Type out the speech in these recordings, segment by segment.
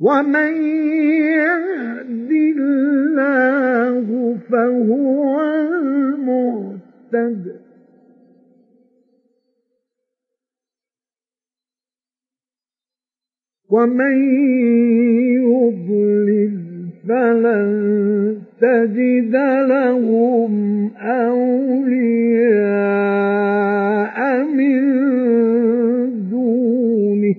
ومن يهد الله فهو المهتد ومن يضلل فلن تجد لهم أولياء من دونه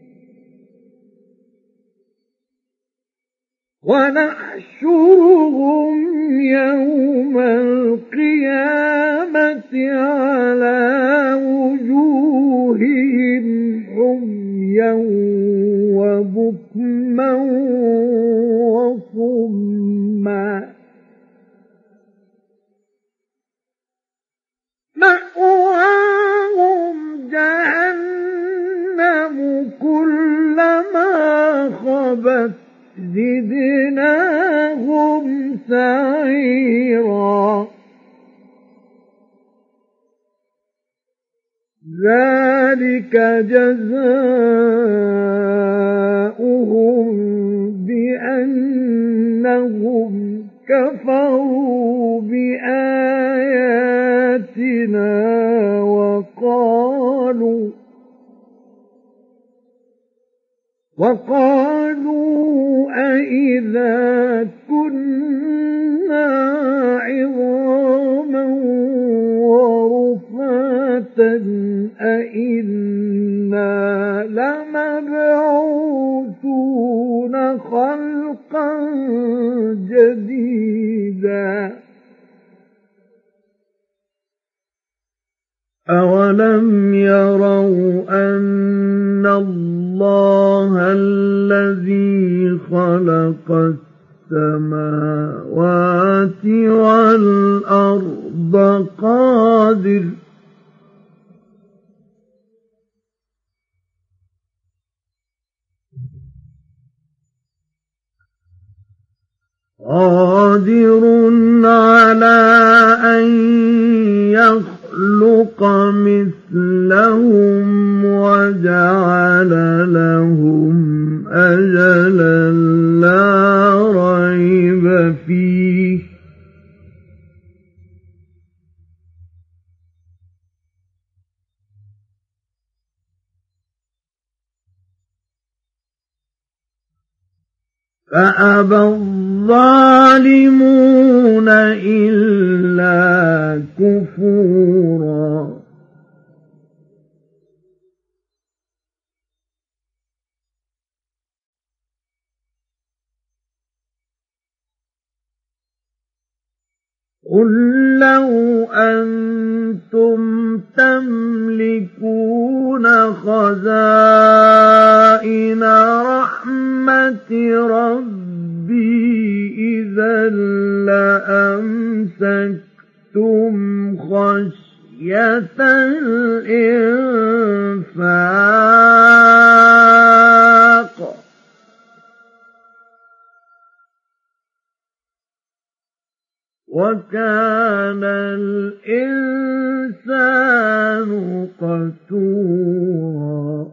ونحشرهم يوم القيامة على وجوههم عميا وبكما وصما مأواهم جهنم كلما خبت زدناهم سعيرا ذلك جزاؤهم بأنهم كفروا بآياتنا وقالوا أئذا كنا عظاما ورفاتا أئنا لمبعوثون خلقا جديدا أولم يروا أن الله الذي خلق السماوات والأرض قادر على أن يخلق مثلهم وجعل لهم أجلا لا ريب فيه فأبى الظالمون إلا كفورا قل لو أنتم تملكون خزائن رحمة ربي إذا لأمسكتم خشية الإنفاق وكان الإنسان قتورا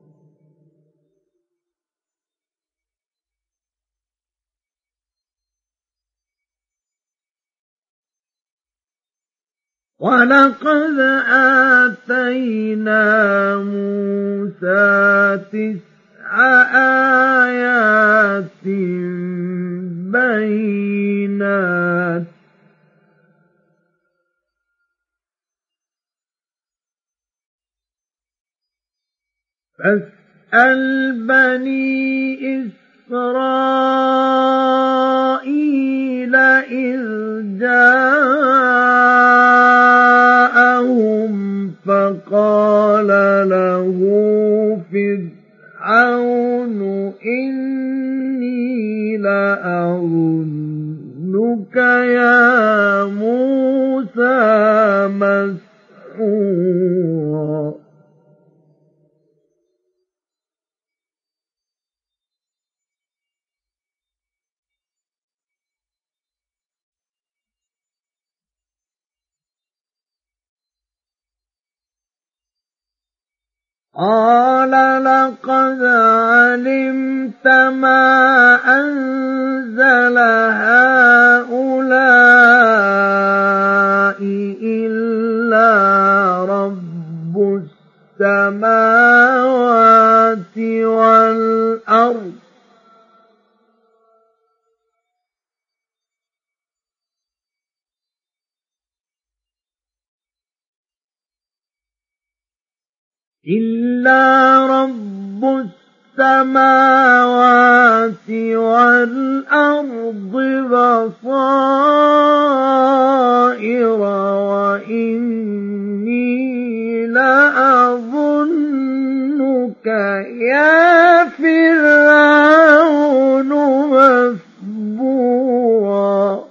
ولقد آتينا موسى 9 آيات بينات فاسأل بني إسرائيل إذ جاءهم فقال له فرعون إني لأظنك يا موسى مسحورا قال لقد علمت ما الأرض إلا رب السماوات والأرض بصائر وإني لأظنك يا فرعون مثبورا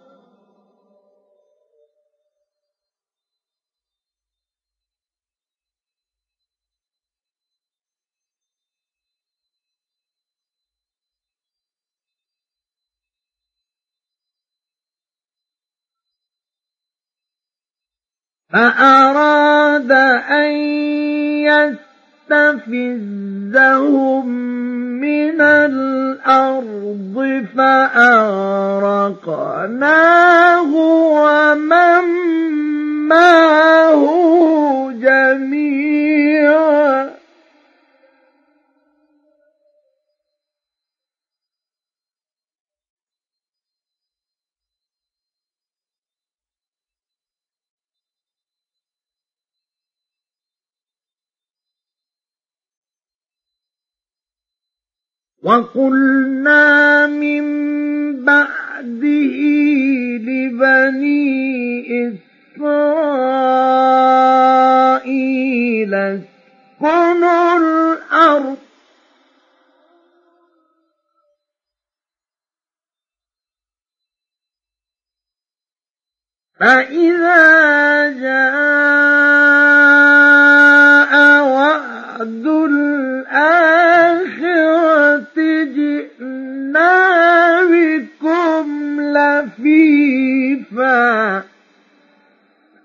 فأراد أن يستفزهم من الأرض فأغرقناه ومن معه جميعا وقلنا من بعده لبني إسرائيل اسكنوا الأرض فإذا جاء